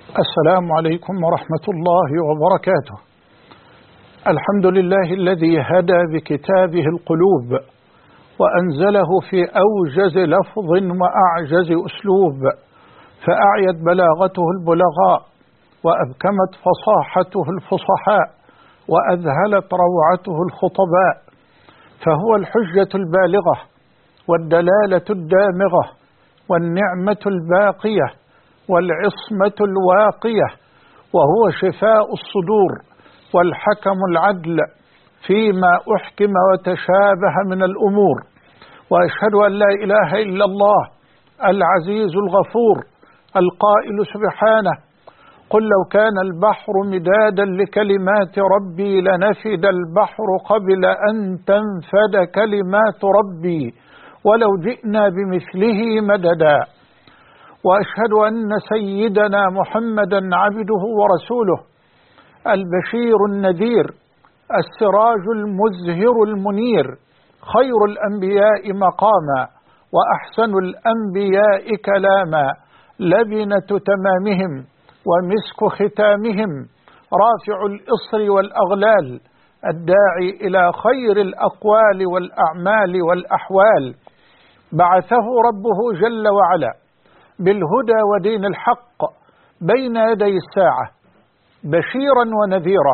السلام عليكم ورحمة الله وبركاته. الحمد لله الذي هدى بكتابه القلوب وأنزله في أوجز لفظ وأعجز أسلوب، فأعيت بلاغته البلغاء وأبكمت فصاحته الفصحاء وأذهلت روعته الخطباء، فهو الحجة البالغة والدلالة الدامغة والنعمة الباقية والعصمة الواقية، وهو شفاء الصدور والحكم العدل فيما أحكم وتشابه من الأمور. وأشهد أن لا إله إلا الله العزيز الغفور القائل سبحانه: قل لو كان البحر مدادا لكلمات ربي لنفد البحر قبل أن تنفد كلمات ربي ولو جئنا بمثله مددا. وأشهد أن سيدنا محمدا عبده ورسوله البشير النذير السراج المزهر المنير، خير الأنبياء مقاما وأحسن الأنبياء كلاما، لبنة تمامهم ومسك ختامهم، رافع الإصر والأغلال، الداعي إلى خير الأقوال والأعمال والأحوال، بعثه ربه جل وعلا بالهدى ودين الحق بين يدي الساعة بشيرا ونذيرا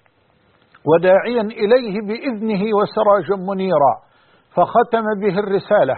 وداعيا إليه بإذنه وسراجا منيرا، فختم به الرسالة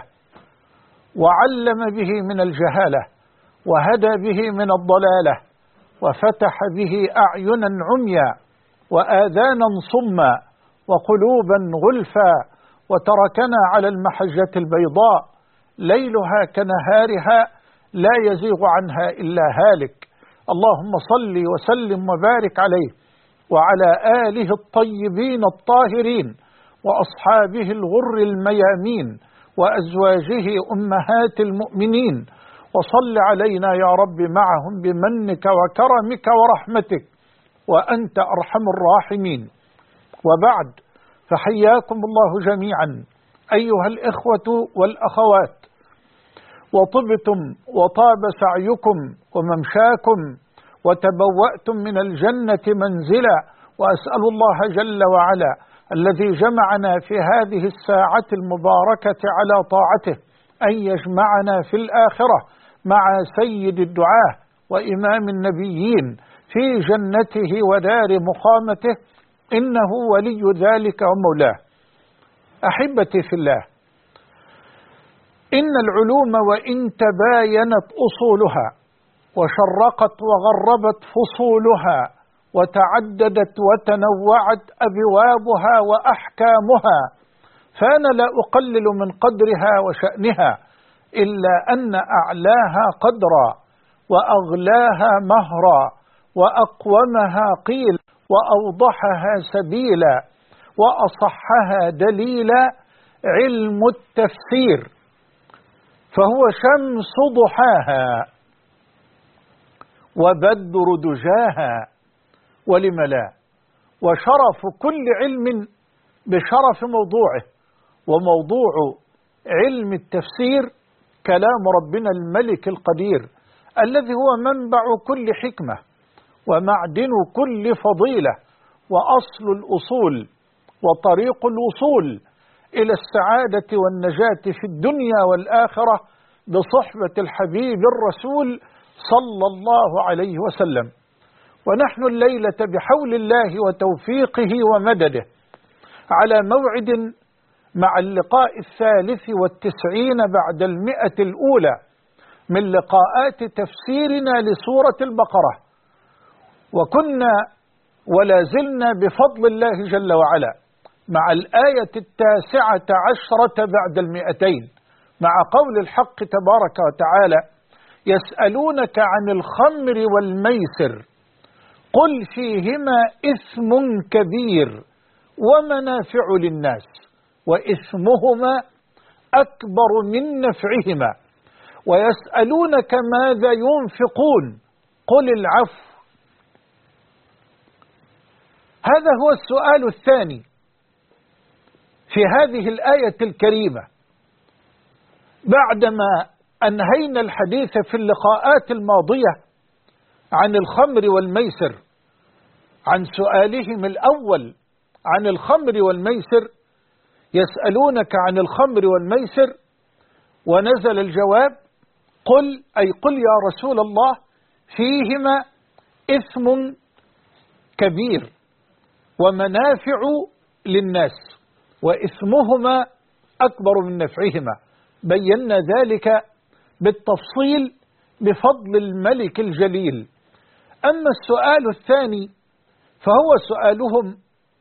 وعلم به من الجهالة وهدى به من الضلالة وفتح به أعينا عميا وآذانا صما وقلوبا غلفا، وتركنا على المحجة البيضاء ليلها كنهارها لا يزيغ عنها إلا هالك. اللهم صل وسلم وبارك عليه وعلى آله الطيبين الطاهرين وأصحابه الغر الميامين وأزواجه أمهات المؤمنين، وصل علينا يا رب معهم بمنك وكرمك ورحمتك وأنت أرحم الراحمين. وبعد، فحياكم الله جميعا أيها الإخوة والأخوات، وطبتم وطاب سعيكم وممشاكم وتبوأتم من الجنة منزلا، وأسأل الله جل وعلا الذي جمعنا في هذه الساعة المباركة على طاعته أن يجمعنا في الآخرة مع سيد الدعاة وإمام النبيين في جنته ودار مقامته، إنه ولي ذلك ومولاه. أحبتي في الله، إن العلوم وإن تباينت أصولها وشرقت وغربت فصولها وتعددت وتنوعت أبوابها وأحكامها، فأنا لا أقلل من قدرها وشأنها، إلا أن أعلاها قدرا وأغلاها مهرا وأقومها قيل وأوضحها سبيلا وأصحها دليلا علم التفسير، فهو شمس ضحاها وبدر دجاها، ولم لا، وشرف كل علم بشرف موضوعه، وموضوع علم التفسير كلام ربنا الملك القدير الذي هو منبع كل حكمة ومعدن كل فضيلة وأصل الأصول وطريق الوصول إلى السعادة والنجاة في الدنيا والآخرة بصحبة الحبيب الرسول صلى الله عليه وسلم. ونحن الليلة بحول الله وتوفيقه ومدده على موعد مع اللقاء 93 بعد 100 الأولى من لقاءات تفسيرنا لسورة البقرة، وكنا ولا زلنا بفضل الله جل وعلا مع الآية 19 بعد 200 مع قول الحق تبارك وتعالى: يسألونك عن الخمر والميسر قل فيهما إثم كبير ومنافع للناس وإثمهما أكبر من نفعهما، ويسألونك ماذا ينفقون قل العفو. هذا هو السؤال الثاني في هذه الآية الكريمة، بعدما أنهينا الحديث في اللقاءات الماضية عن الخمر والميسر، عن سؤالهم الأول عن الخمر والميسر، يسألونك عن الخمر والميسر، ونزل الجواب قل، أي قل يا رسول الله، فيهما إثم كبير ومنافع للناس وإثمهما أكبر من نفعهما. بينا ذلك بالتفصيل بفضل الملك الجليل. أما السؤال الثاني فهو سؤالهم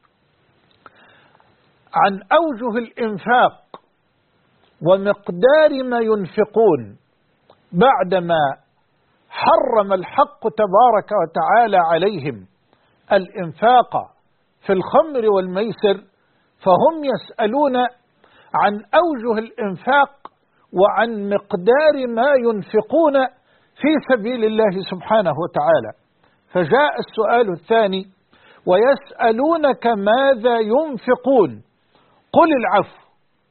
عن أوجه الإنفاق ومقدار ما ينفقون بعدما حرم الحق تبارك وتعالى عليهم الإنفاق في الخمر والميسر، فهم يسألون عن أوجه الإنفاق وعن مقدار ما ينفقون في سبيل الله سبحانه وتعالى. فجاء السؤال الثاني ويسألونك ماذا ينفقون، قل العفو.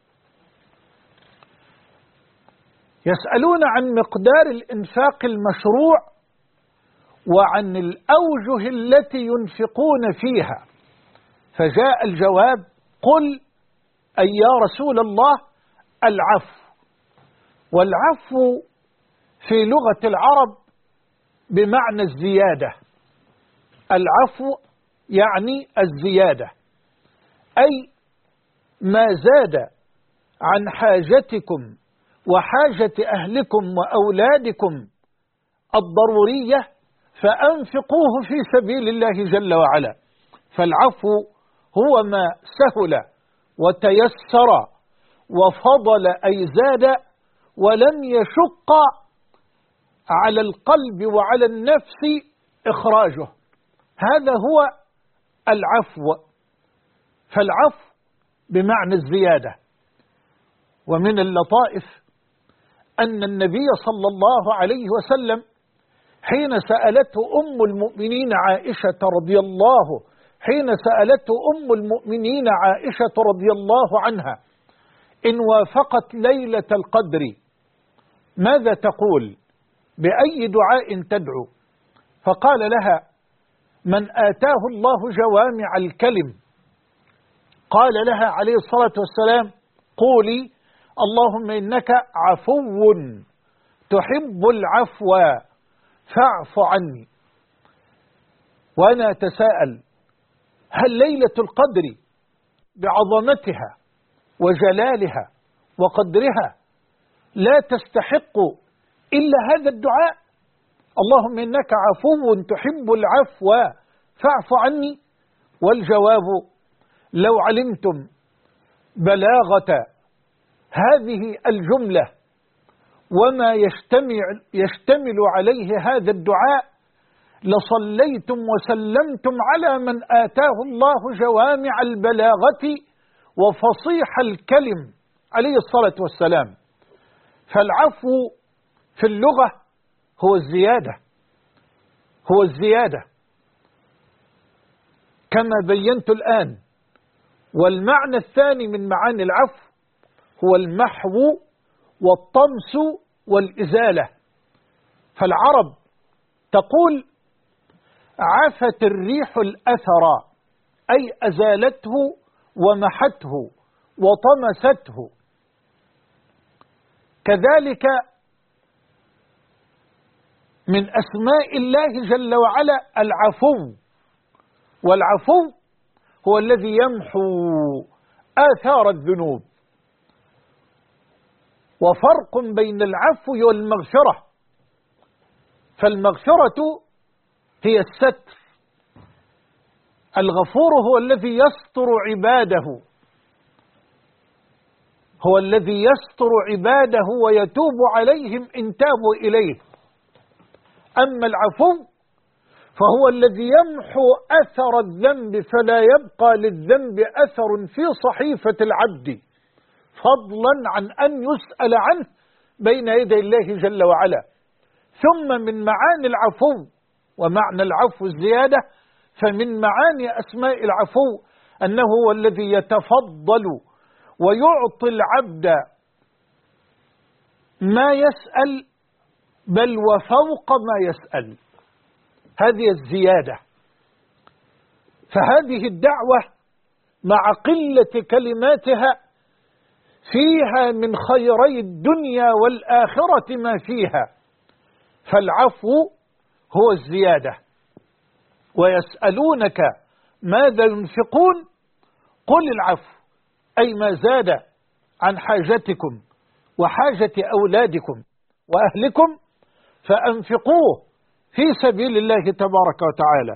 يسألون عن مقدار الإنفاق المشروع وعن الأوجه التي ينفقون فيها، فجاء الجواب قل، أي يا رسول الله، العفو. والعفو في لغة العرب بمعنى الزيادة. العفو يعني الزيادة، أي ما زاد عن حاجتكم وحاجة أهلكم وأولادكم الضرورية فأنفقوه في سبيل الله جل وعلا. فالعفو هو ما سهل وتيسر وفضل أي زاد ولم يشق على القلب وعلى النفس إخراجه، هذا هو العفو. فالعفو بمعنى الزيادة. ومن اللطائف أن النبي صلى الله عليه وسلم حين سألته أم المؤمنين عائشة رضي الله عنها إن وافقت ليلة القدر ماذا تقول، بأي دعاء تدعو؟ فقال لها من آتاه الله جوامع الكلم، قال لها عليه الصلاة والسلام قولي اللهم إنك عفو تحب العفو فاعف عني. وأنا أتساءل، هل ليلة القدر بعظمتها وجلالها وقدرها لا تستحق إلا هذا الدعاء، اللهم إنك عفو تحب العفو فاعف عني؟ والجواب لو علمتم بلاغة هذه الجملة وما يشتمل عليه هذا الدعاء لصليتم وسلمتم على من آتاه الله جوامع البلاغة وفصيح الكلم عليه الصلاة والسلام. فالعفو في اللغة هو الزيادة كما بينت الآن. والمعنى الثاني من معاني العفو هو المحو والطمس والإزالة. فالعرب تقول عفت الريح الأثر، أي أزالته ومحته وطمسته. كذلك من أسماء الله جل وعلا العفو، والعفو هو الذي يمحو آثار الذنوب. وفرق بين العفو والمغفرة، فالمغفرة هي الستر، الغفور هو الذي يستر عباده، هو الذي يستر عباده ويتوب عليهم إن تابوا إليه. أما العفو فهو الذي يمحو أثر الذنب فلا يبقى للذنب أثر في صحيفة العبد، فضلا عن أن يسأل عنه بين يدي الله جل وعلا. ثم من معاني العفو، ومعنى العفو الزيادة، فمن معاني أسماء العفو أنه هو الذي يتفضل ويعطي العبد ما يسأل بل وفوق ما يسأل. هذه الزيادة. فهذه الدعوة مع قلة كلماتها فيها من خيري الدنيا والآخرة ما فيها، فالعفو هو الزيادة. ويسألونك ماذا ينفقون قل العفو، أي ما زاد عن حاجتكم وحاجة أولادكم وأهلكم فأنفقوه في سبيل الله تبارك وتعالى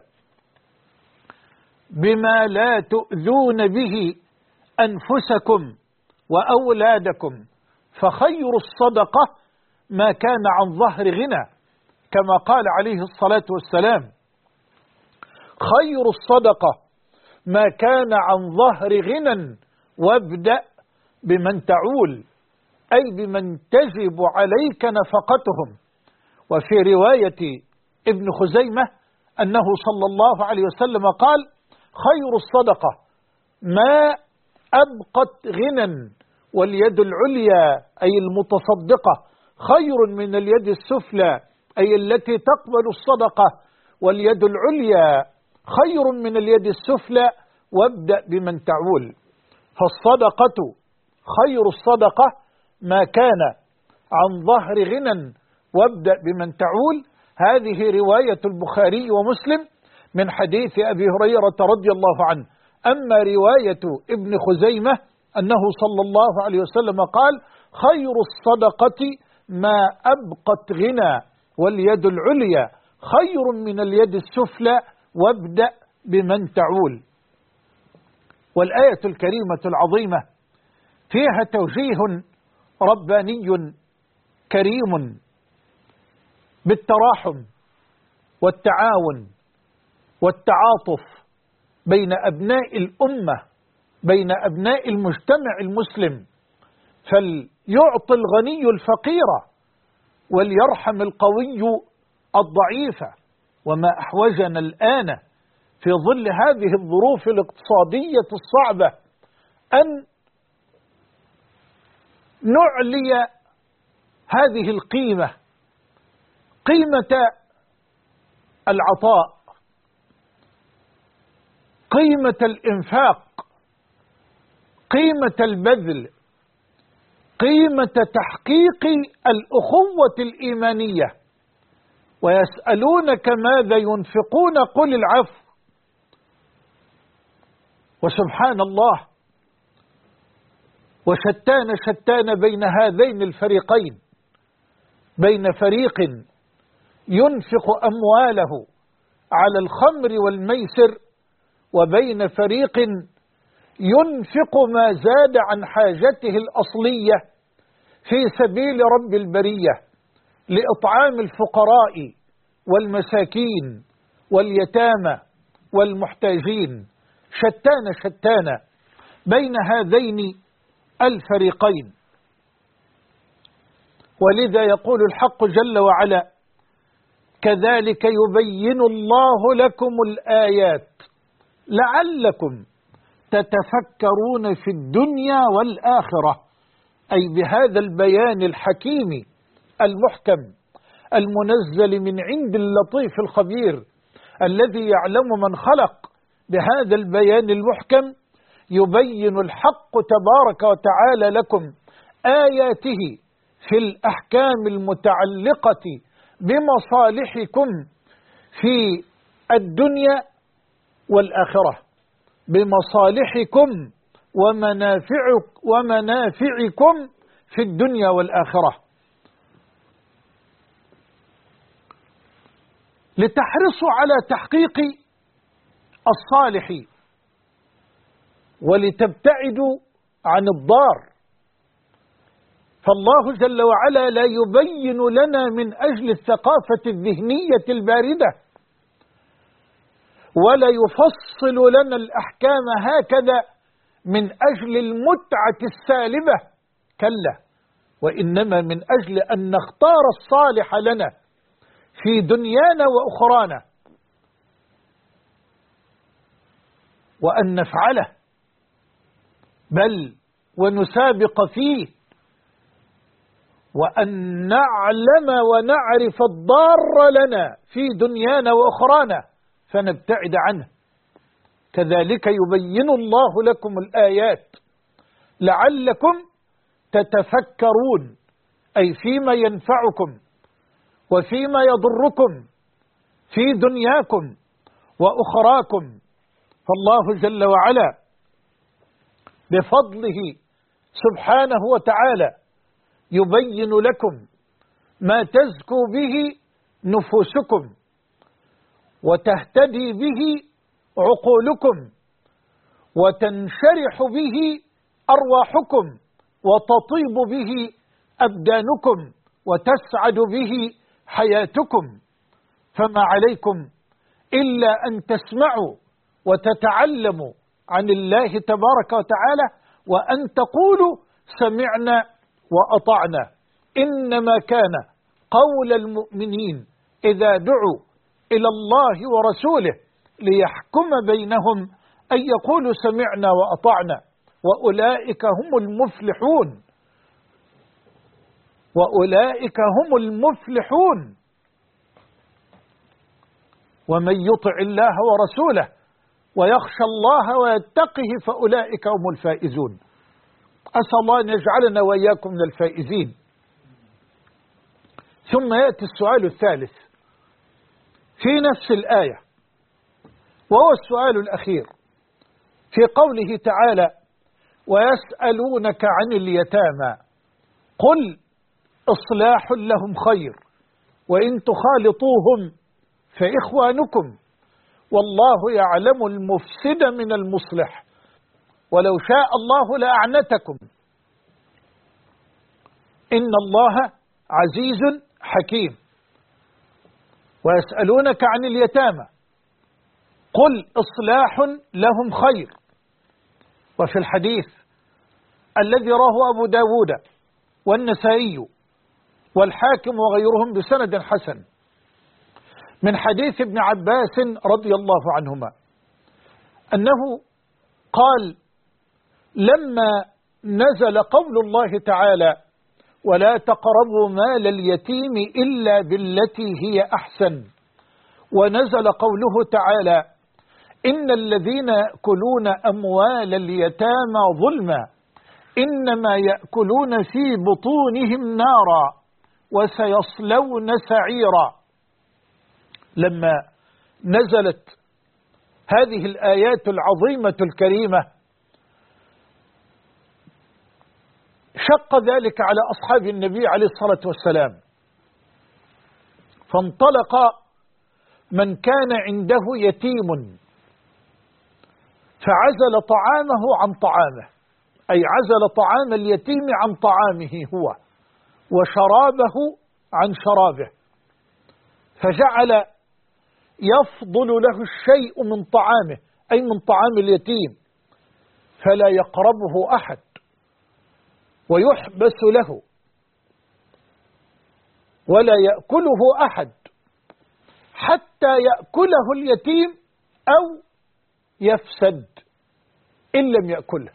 بما لا تؤذون به أنفسكم وأولادكم، فخير الصدقة ما كان عن ظهر غنى، كما قال عليه الصلاة والسلام: خير الصدقة ما كان عن ظهر غنى وابدأ بمن تعول، أي بمن تجب عليك نفقتهم. وفي رواية ابن خزيمة أنه صلى الله عليه وسلم قال: خير الصدقة ما أبقت غنى، واليد العليا أي المتصدقة خير من اليد السفلى، أي التي تقبل الصدقة، واليد العليا خير من اليد السفلى، وابدأ بمن تعول. فالصدقة خير الصدقة ما كان عن ظهر غنى وابدأ بمن تعول. هذه رواية البخاري ومسلم من حديث أبي هريرة رضي الله عنه. أما رواية ابن خزيمة أنه صلى الله عليه وسلم قال: خير الصدقة ما أبقت غنى، واليد العليا خير من اليد السفلى، وابدأ بمن تعول. والآية الكريمة العظيمة فيها توجيه رباني كريم بالتراحم والتعاون والتعاطف بين أبناء الأمة، بين أبناء المجتمع المسلم، فليعطي الغني الفقير وليرحم القوي الضعيف. وما أحوجنا الآن في ظل هذه الظروف الاقتصادية الصعبة أن نعلي هذه القيمة، قيمة العطاء، قيمة الإنفاق، قيمة البذل، قيمة تحقيق الأخوة الإيمانية. ويسألونك ماذا ينفقون قل العفو. وسبحان الله، وشتان بين هذين الفريقين، بين فريق ينفق أمواله على الخمر والميسر، وبين فريق ينفق ما زاد عن حاجته الأصلية في سبيل رب البرية لإطعام الفقراء والمساكين واليتامى والمحتاجين. شتان بين هذين الفريقين. ولذا يقول الحق جل وعلا: كذلك يبين الله لكم الآيات لعلكم تتفكرون في الدنيا والآخرة، أي بهذا البيان الحكيم المحكم المنزل من عند اللطيف الخبير الذي يعلم من خلق. بهذا البيان المحكم يبين الحق تبارك وتعالى لكم آياته في الأحكام المتعلقة بمصالحكم في الدنيا والآخرة، بمصالحكم ومنافعكم في الدنيا والآخرة، لتحرصوا على تحقيق الصالح ولتبتعدوا عن الضار. فالله جل وعلا لا يبين لنا من أجل الثقافة الذهنية الباردة، ولا يفصل لنا الأحكام هكذا من أجل المتعة السالبة، كلا، وإنما من أجل أن نختار الصالح لنا في دنيانا وأخرانا، وأن نفعله بل ونسابق فيه، وأن نعلم ونعرف الضار لنا في دنيانا وأخرانا فنبتعد عنه. كذلك يبين الله لكم الآيات لعلكم تتفكرون، أي فيما ينفعكم وفيما يضركم في دنياكم وأخراكم. فالله جل وعلا بفضله سبحانه وتعالى يبين لكم ما تزكو به نفوسكم وتهتدي به عقولكم وتنشرح به أرواحكم وتطيب به أبدانكم وتسعد به حياتكم. فما عليكم إلا أن تسمعوا وتتعلموا عن الله تبارك وتعالى وأن تقولوا سمعنا وأطعنا. إنما كان قول المؤمنين إذا دعوا إلى الله ورسوله ليحكم بينهم أن يقولوا سمعنا وأطعنا، وأولئك هم المفلحون، وأولئك هم المفلحون. ومن يطع الله ورسوله ويخشى الله ويتقه فأولئك هم الفائزون. أسأل الله أن يجعلنا وإياكم من الفائزين. ثم يأتي السؤال الثالث في نفس الآية، وهو السؤال الأخير في قوله تعالى: ويسألونك عن اليتامى قل إصلاح لهم خير وإن تخالطوهم فإخوانكم والله يعلم المفسد من المصلح ولو شاء الله لأعنتكم إن الله عزيز حكيم. ويسألونك عن اليتامى قل إصلاح لهم خير. وفي الحديث الذي رواه أبو داود والنسائي والحاكم وغيرهم بسند حسن من حديث ابن عباس رضي الله عنهما أنه قال: لما نزل قول الله تعالى: ولا تقربوا مال اليتيم إلا بالتي هي أحسن، ونزل قوله تعالى: إن الذين يأكلون أموال اليتامى ظلما إنما يأكلون في بطونهم نارا وسيصلون سعيرا. لما نزلت هذه الآيات العظيمة الكريمة شق ذلك على أصحاب النبي عليه الصلاة والسلام، فانطلق من كان عنده يتيم فعزل طعامه عن طعامه، أي عزل طعام اليتيم عن طعامه هو وشرابه عن شرابه، فجعل يفضل له الشيء من طعامه أي من طعام اليتيم فلا يقربه أحد ويحبس له ولا يأكله أحد حتى يأكله اليتيم أو يفسد إن لم يأكله.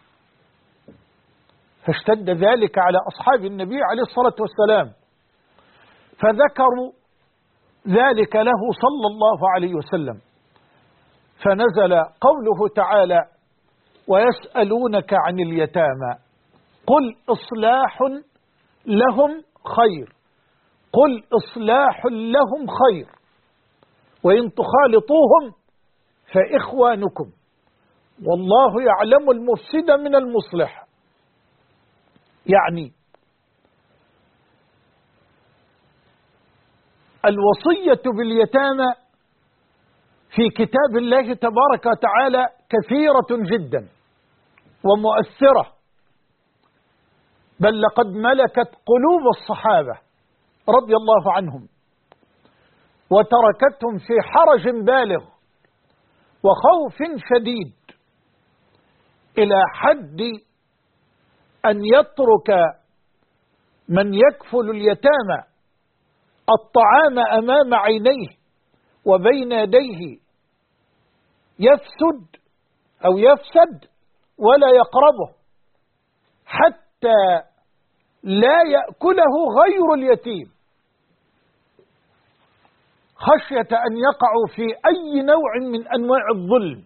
فاشتد ذلك على أصحاب النبي عليه الصلاة والسلام، فذكروا ذلك له صلى الله عليه وسلم، فنزل قوله تعالى: ويسألونك عن اليتامى قل إصلاح لهم خير، قل إصلاح لهم خير وإن تخالطوهم فإخوانكم والله يعلم المفسد من المصلح. يعني الوصية باليتامى في كتاب الله تبارك وتعالى كثيرة جدا ومؤثرة، بل لقد ملكت قلوب الصحابة رضي الله عنهم وتركتهم في حرج بالغ وخوف شديد إلى حد أن يترك من يكفل اليتامى الطعام أمام عينيه وبين يديه يفسد أو يفسد ولا يقربه حتى لا يأكله غير اليتيم، خشية أن يقعوا في أي نوع من أنواع الظلم.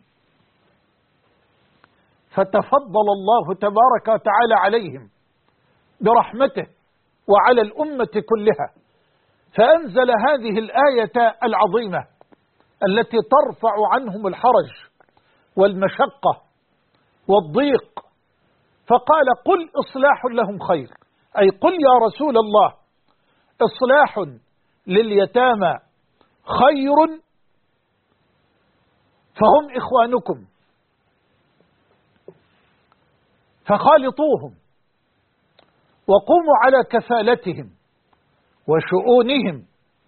فتفضل الله تبارك وتعالى عليهم برحمته وعلى الأمة كلها، فأنزل هذه الآية العظيمة التي ترفع عنهم الحرج والمشقة والضيق، فقال: قل إصلاح لهم خير، أي قل يا رسول الله إصلاح لليتامى خير فهم إخوانكم فخالطوهم وقوموا على كفالتهم وشؤونهم،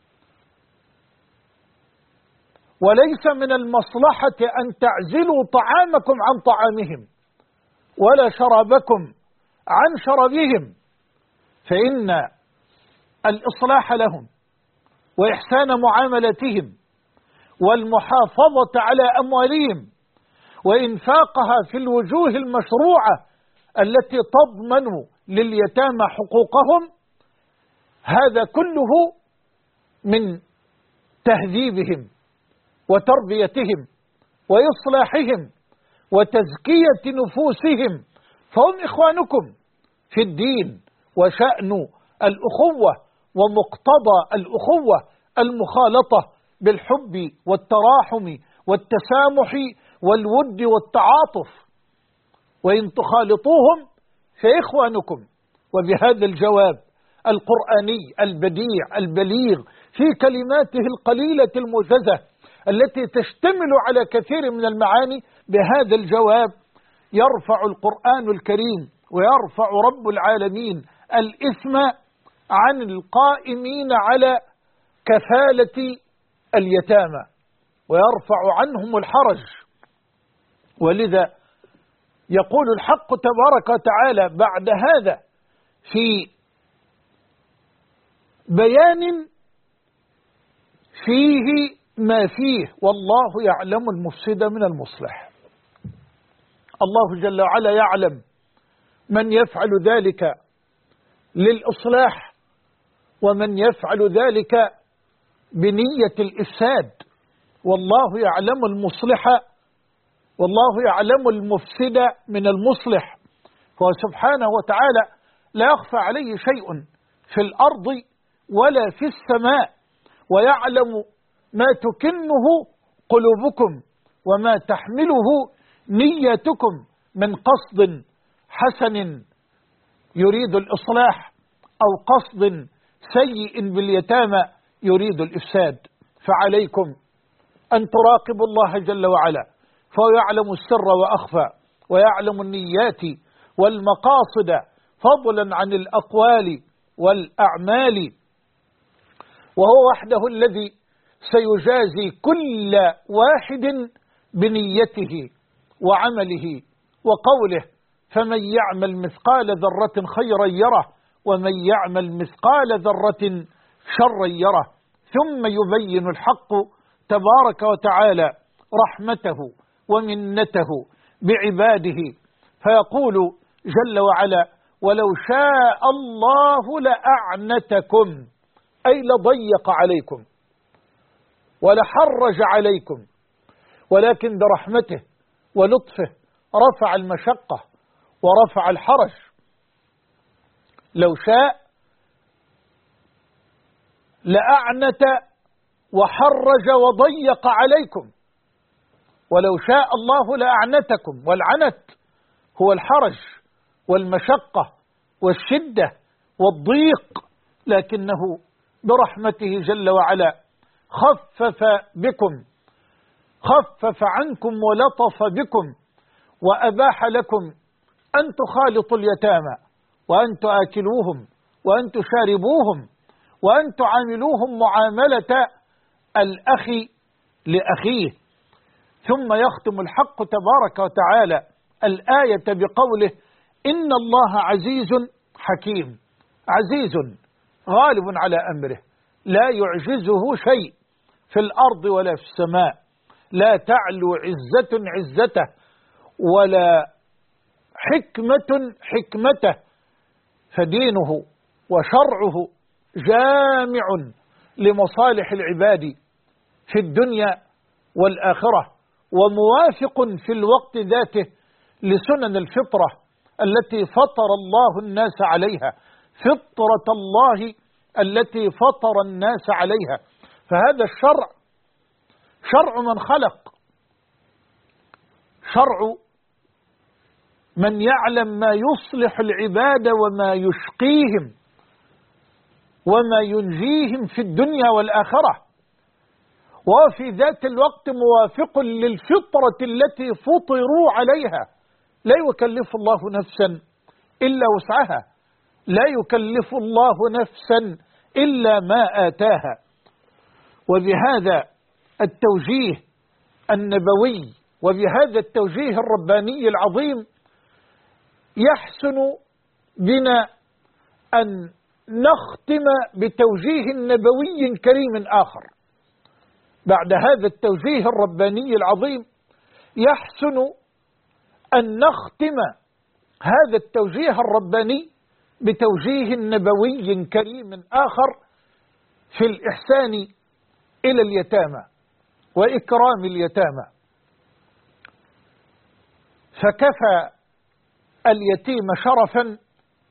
وليس من المصلحة أن تعزلوا طعامكم عن طعامهم ولا شرابكم عن شرابهم، فإن الإصلاح لهم وإحسان معاملتهم والمحافظة على أموالهم وإنفاقها في الوجوه المشروعة التي تضمن لليتامى حقوقهم، هذا كله من تهذيبهم وتربيتهم وإصلاحهم وتزكية نفوسهم، فهم إخوانكم في الدين. وشأن الأخوة ومقتضى الأخوة المخالطة بالحب والتراحم والتسامح والود والتعاطف، وإن تخالطوهم فإخوانكم. وبهذا الجواب القرآني البديع البليغ في كلماته القليلة الموجزة التي تشتمل على كثير من المعاني، بهذا الجواب يرفع القرآن الكريم ويرفع رب العالمين الإثم عن القائمين على كفالة اليتامى ويرفع عنهم الحرج. ولذا يقول الحق تبارك وتعالى بعد هذا في بيان فيه ما فيه: والله يعلم المفسد من المصلح. الله جل وعلا يعلم من يفعل ذلك للإصلاح ومن يفعل ذلك بنية الإفساد، والله يعلم المصلح والله يعلم المفسد من المصلح. فهو سبحانه وتعالى لا يخفى عليه شيء في الأرض ولا في السماء، ويعلم ما تكنه قلوبكم وما تحمله نيتكم من قصد حسن يريد الإصلاح أو قصد سيء باليتامى يريد الإفساد. فعليكم أن تراقبوا الله جل وعلا، فهو يعلم السر وأخفى ويعلم النيات والمقاصد فضلا عن الأقوال والأعمال، وهو وحده الذي سيجازي كل واحد بنيته وعمله وقوله: فمن يعمل مثقال ذرة خيرا يره ومن يعمل مثقال ذرة شرا يره. ثم يبين الحق تبارك وتعالى رحمته ومنته بعباده، فيقول جل وعلا: ولو شاء الله لأعنتكم، أي لضيق عليكم ولحرج عليكم، ولكن برحمته ولطفه رفع المشقة ورفع الحرج. لو شاء لأعنت وحرج وضيق عليكم، ولو شاء الله لأعنتكم، والعنت هو الحرج والمشقة والشدة والضيق، لكنه برحمته جل وعلا خفف بكم، خفف عنكم ولطف بكم، وأباح لكم أن تخالطوا اليتامى وأن تآكلوهم وأن تشاربوهم وأن تعاملوهم معاملة الأخ لأخيه. ثم يختم الحق تبارك وتعالى الآية بقوله: إن الله عزيز حكيم. عزيز غالب على أمره، لا يعجزه شيء في الأرض ولا في السماء، لا تعلو عزة عزته ولا حكمة حكمته، فدينه وشرعه جامع لمصالح العباد في الدنيا والآخرة، وموافق في الوقت ذاته لسنن الفطرة التي فطر الله الناس عليها، فطرة الله التي فطر الناس عليها. فهذا الشرع شرع من خلق، شرع من يعلم ما يصلح العباد وما يشقيهم وما ينجيهم في الدنيا والآخرة، وفي ذات الوقت موافق للفطرة التي فطروا عليها. لا يكلف الله نفسا إلا وسعها، لا يكلف الله نفسا إلا ما آتاها. وبهذا التوجيه النبوي وبهذا التوجيه الرباني العظيم يحسن بنا أن نختم بتوجيه نبوي كريم آخر. بعد هذا التوجيه الرباني العظيم يحسن أن نختم هذا التوجيه الرباني بتوجيه نبوي كريم آخر في الإحسان إلى اليتامى وإكرام اليتامى. فكفى اليتيم شرفا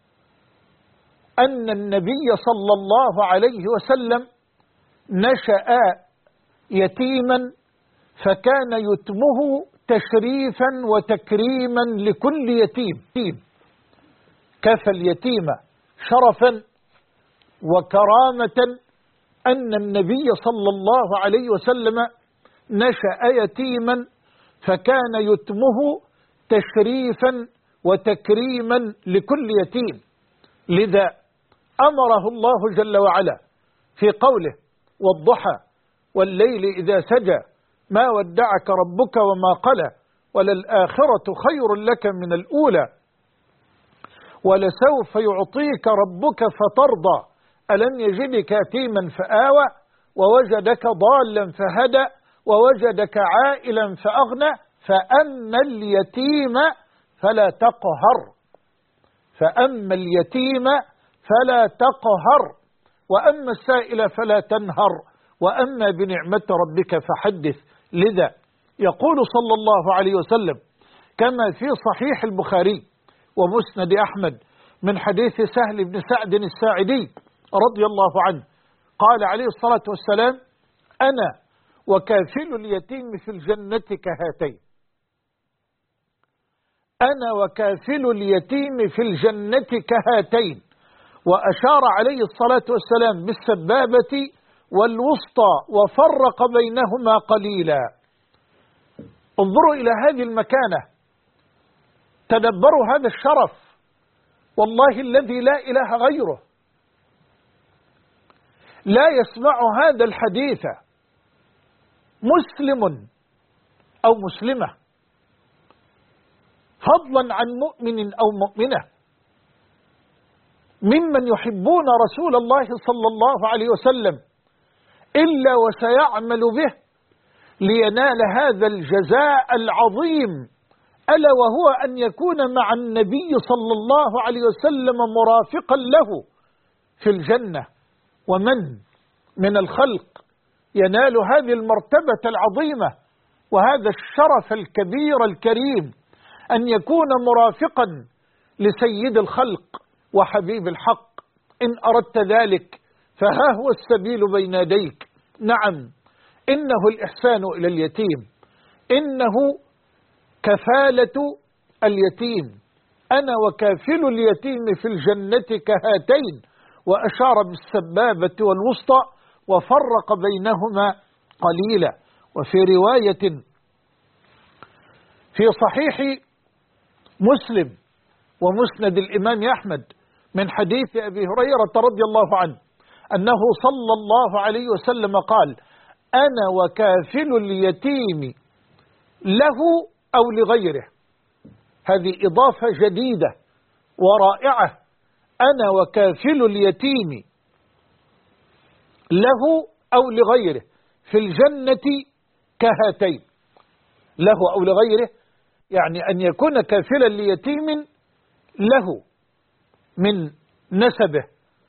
أن النبي صلى الله عليه وسلم نشأ يتيما، فكان يتمه تشريفا وتكريما لكل يتيم. كفى اليتيم شرفا وكرامة أن النبي صلى الله عليه وسلم نشأ يتيما، فكان يتمه تشريفا وتكريما لكل يتيم. لذا أمره الله جل وعلا في قوله: والضحى والليل إذا سجى ما ودعك ربك وما قلى وللآخرة خير لك من الأولى ولسوف يعطيك ربك فترضى ألم يجدك يتيما فآوى ووجدك ضالا فهدى ووجدك عائلا فأغنى فأما اليتيم فلا تقهر، فأما اليتيم فلا تقهر وأما السائل فلا تنهر وأما بنعمة ربك فحدث. لذا يقول صلى الله عليه وسلم كما في صحيح البخاري ومسند أحمد من حديث سهل بن سعد الساعدي رضي الله عنه قال عليه الصلاة والسلام: أنا وكافل اليتيم في الجنة كهاتين. أنا وكافل اليتيم في الجنة كهاتين. وأشار عليه الصلاة والسلام بالسبابة والوسطى وفرق بينهما قليلا. انظروا إلى هذه المكانة، تدبروا هذا الشرف، والله الذي لا إله غيره لا يسمع هذا الحديث مسلم أو مسلمة، فضلا عن مؤمن أو مؤمنة ممن يحبون رسول الله صلى الله عليه وسلم إلا وسيعمل به لينال هذا الجزاء العظيم، ألا وهو أن يكون مع النبي صلى الله عليه وسلم مرافقا له في الجنة. ومن من الخلق ينال هذه المرتبة العظيمة وهذا الشرف الكبير الكريم أن يكون مرافقا لسيد الخلق وحبيب الحق؟ إن أردت ذلك فها هو السبيل بين يديك. نعم، إنه الإحسان إلى اليتيم، إنه كفالة اليتيم. أنا وكافل اليتيم في الجنة كهاتين، وأشار بالسبابة والوسطى وفرق بينهما قليلا. وفي رواية في صحيح مسلم ومسند الإمام أحمد من حديث أبي هريرة رضي الله عنه أنه صلى الله عليه وسلم قال: أنا وكافل اليتيم له أو لغيره. هذه إضافة جديدة ورائعة. أنا وكافل اليتيم له أو لغيره في الجنة كهاتين. له أو لغيره يعني أن يكون كافلا ليتيم له من نسبه،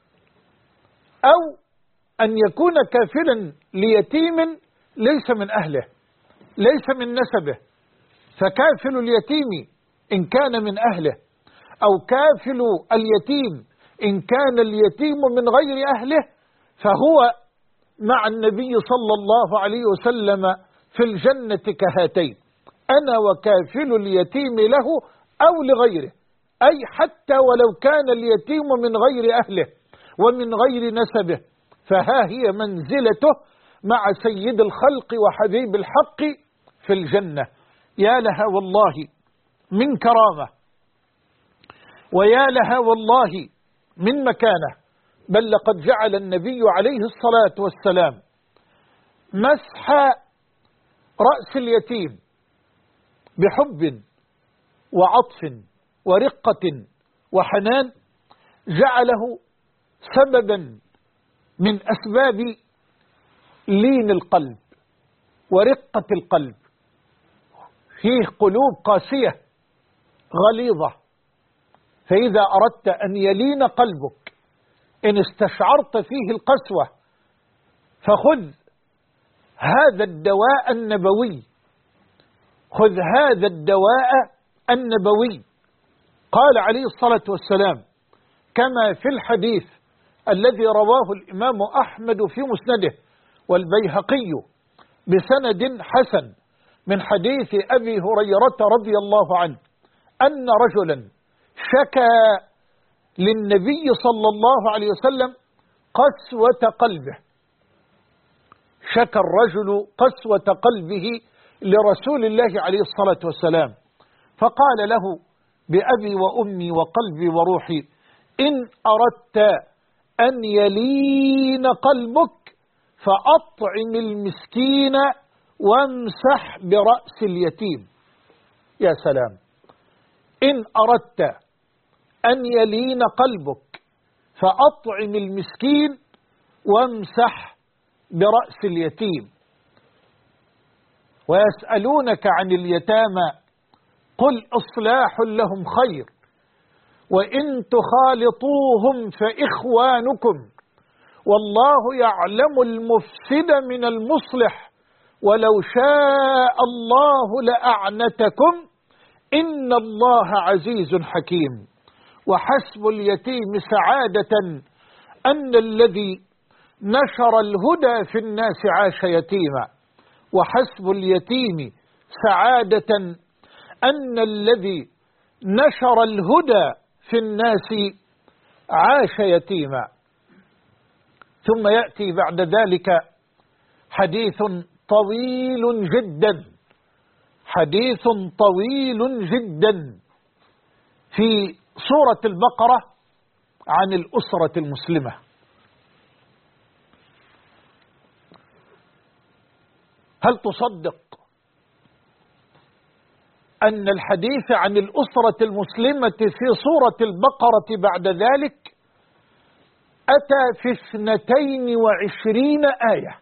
أو أن يكون كافلا ليتيم ليس من أهله، ليس من نسبه، فكافل اليتيم إن كان من أهله، أو كافل اليتيم إن كان اليتيم من غير أهله، فهو مع النبي صلى الله عليه وسلم في الجنة كهاتين، أنا وكافل اليتيم له أو لغيره، أي حتى ولو كان اليتيم من غير أهله ومن غير نسبه، فها هي منزلته مع سيد الخلق وحبيب الحق في الجنة. يا لها والله من كرامة، ويا لها والله من مكانة، بل لقد جعل النبي عليه الصلاة والسلام مسح رأس اليتيم بحب وعطف ورقة وحنان، جعله سببا من أسباب لين القلب ورقة القلب. فيه قلوب قاسية غليظة، فإذا أردت أن يلين قلبك إن استشعرت فيه القسوة فخذ هذا الدواء النبوي، خذ هذا الدواء النبوي. قال عليه الصلاة والسلام كما في الحديث الذي رواه الإمام أحمد في مسنده والبيهقي بسند حسن من حديث أبي هريرة رضي الله عنه أن رجلا شكى للنبي صلى الله عليه وسلم قسوة قلبه، شكى الرجل قسوة قلبه لرسول الله عليه الصلاة والسلام، فقال له بأبي وأمي وقلبي وروحي إن أردت أن يلين قلبك فأطعم المسكين وامسح برأس اليتيم. يا سلام، إن أردت أن يلين قلبك فأطعم المسكين وامسح برأس اليتيم. ويسألونك عن اليتامى قل إصلاح لهم خير وإن تخالطوهم فإخوانكم والله يعلم المفسد من المصلح ولو شاء الله لأعنتكم إن الله عزيز حكيم. وحسب اليتيم سعادة أن الذي نشر الهدى في الناس عاش يتيما، وحسب اليتيم سعادة أن الذي نشر الهدى في الناس عاش يتيما. ثم يأتي بعد ذلك حديث طويل جدا، حديث طويل جدا في سورة البقرة عن الأسرة المسلمة. هل تصدق أن الحديث عن الأسرة المسلمة في سورة البقرة بعد ذلك أتى في 22 آية،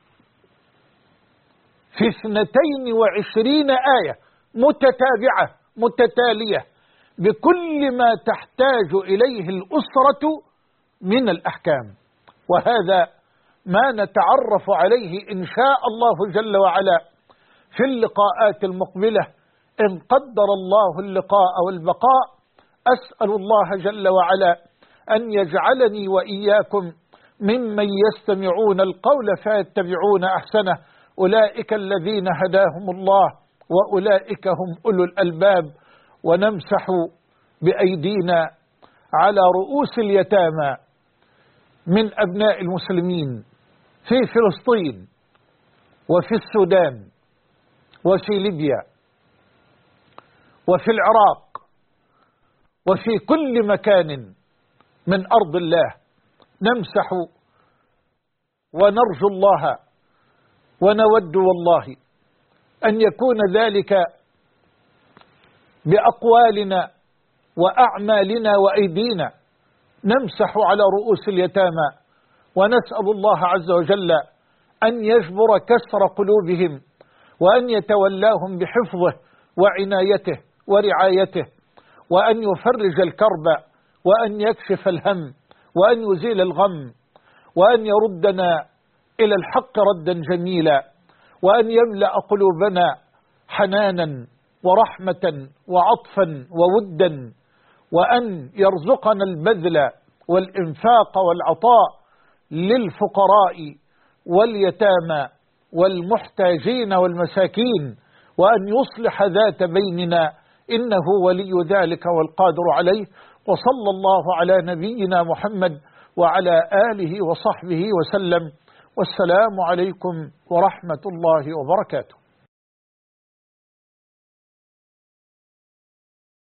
في 22 آية متتابعة متتالية بكل ما تحتاج إليه الأسرة من الأحكام. وهذا ما نتعرف عليه إن شاء الله جل وعلا في اللقاءات المقبلة إن قدر الله اللقاء والبقاء. أسأل الله جل وعلا أن يجعلني وإياكم ممن يستمعون القول فيتبعون أحسنه، أولئك الذين هداهم الله وأولئك هم أولو الألباب. ونمسح بأيدينا على رؤوس اليتامى من أبناء المسلمين في فلسطين وفي السودان وفي ليبيا وفي العراق وفي كل مكان من أرض الله. نمسح ونرجو الله ونود والله أن يكون ذلك بأقوالنا وأعمالنا وأيدينا. نمسح على رؤوس اليتامى ونسأل الله عز وجل أن يجبر كسر قلوبهم وأن يتولاهم بحفظه وعنايته ورعايته، وأن يفرج الكرب وأن يكشف الهم وأن يزيل الغم، وأن يردنا إلى الحق ردا جميلا، وأن يملأ قلوبنا حنانا ورحمة وعطفا وودا، وأن يرزقنا البذل والإنفاق والعطاء للفقراء واليتامى والمحتاجين والمساكين، وأن يصلح ذات بيننا، إنه ولي ذلك والقادر عليه. وصلى الله على نبينا محمد وعلى آله وصحبه وسلم، والسلام عليكم ورحمة الله وبركاته.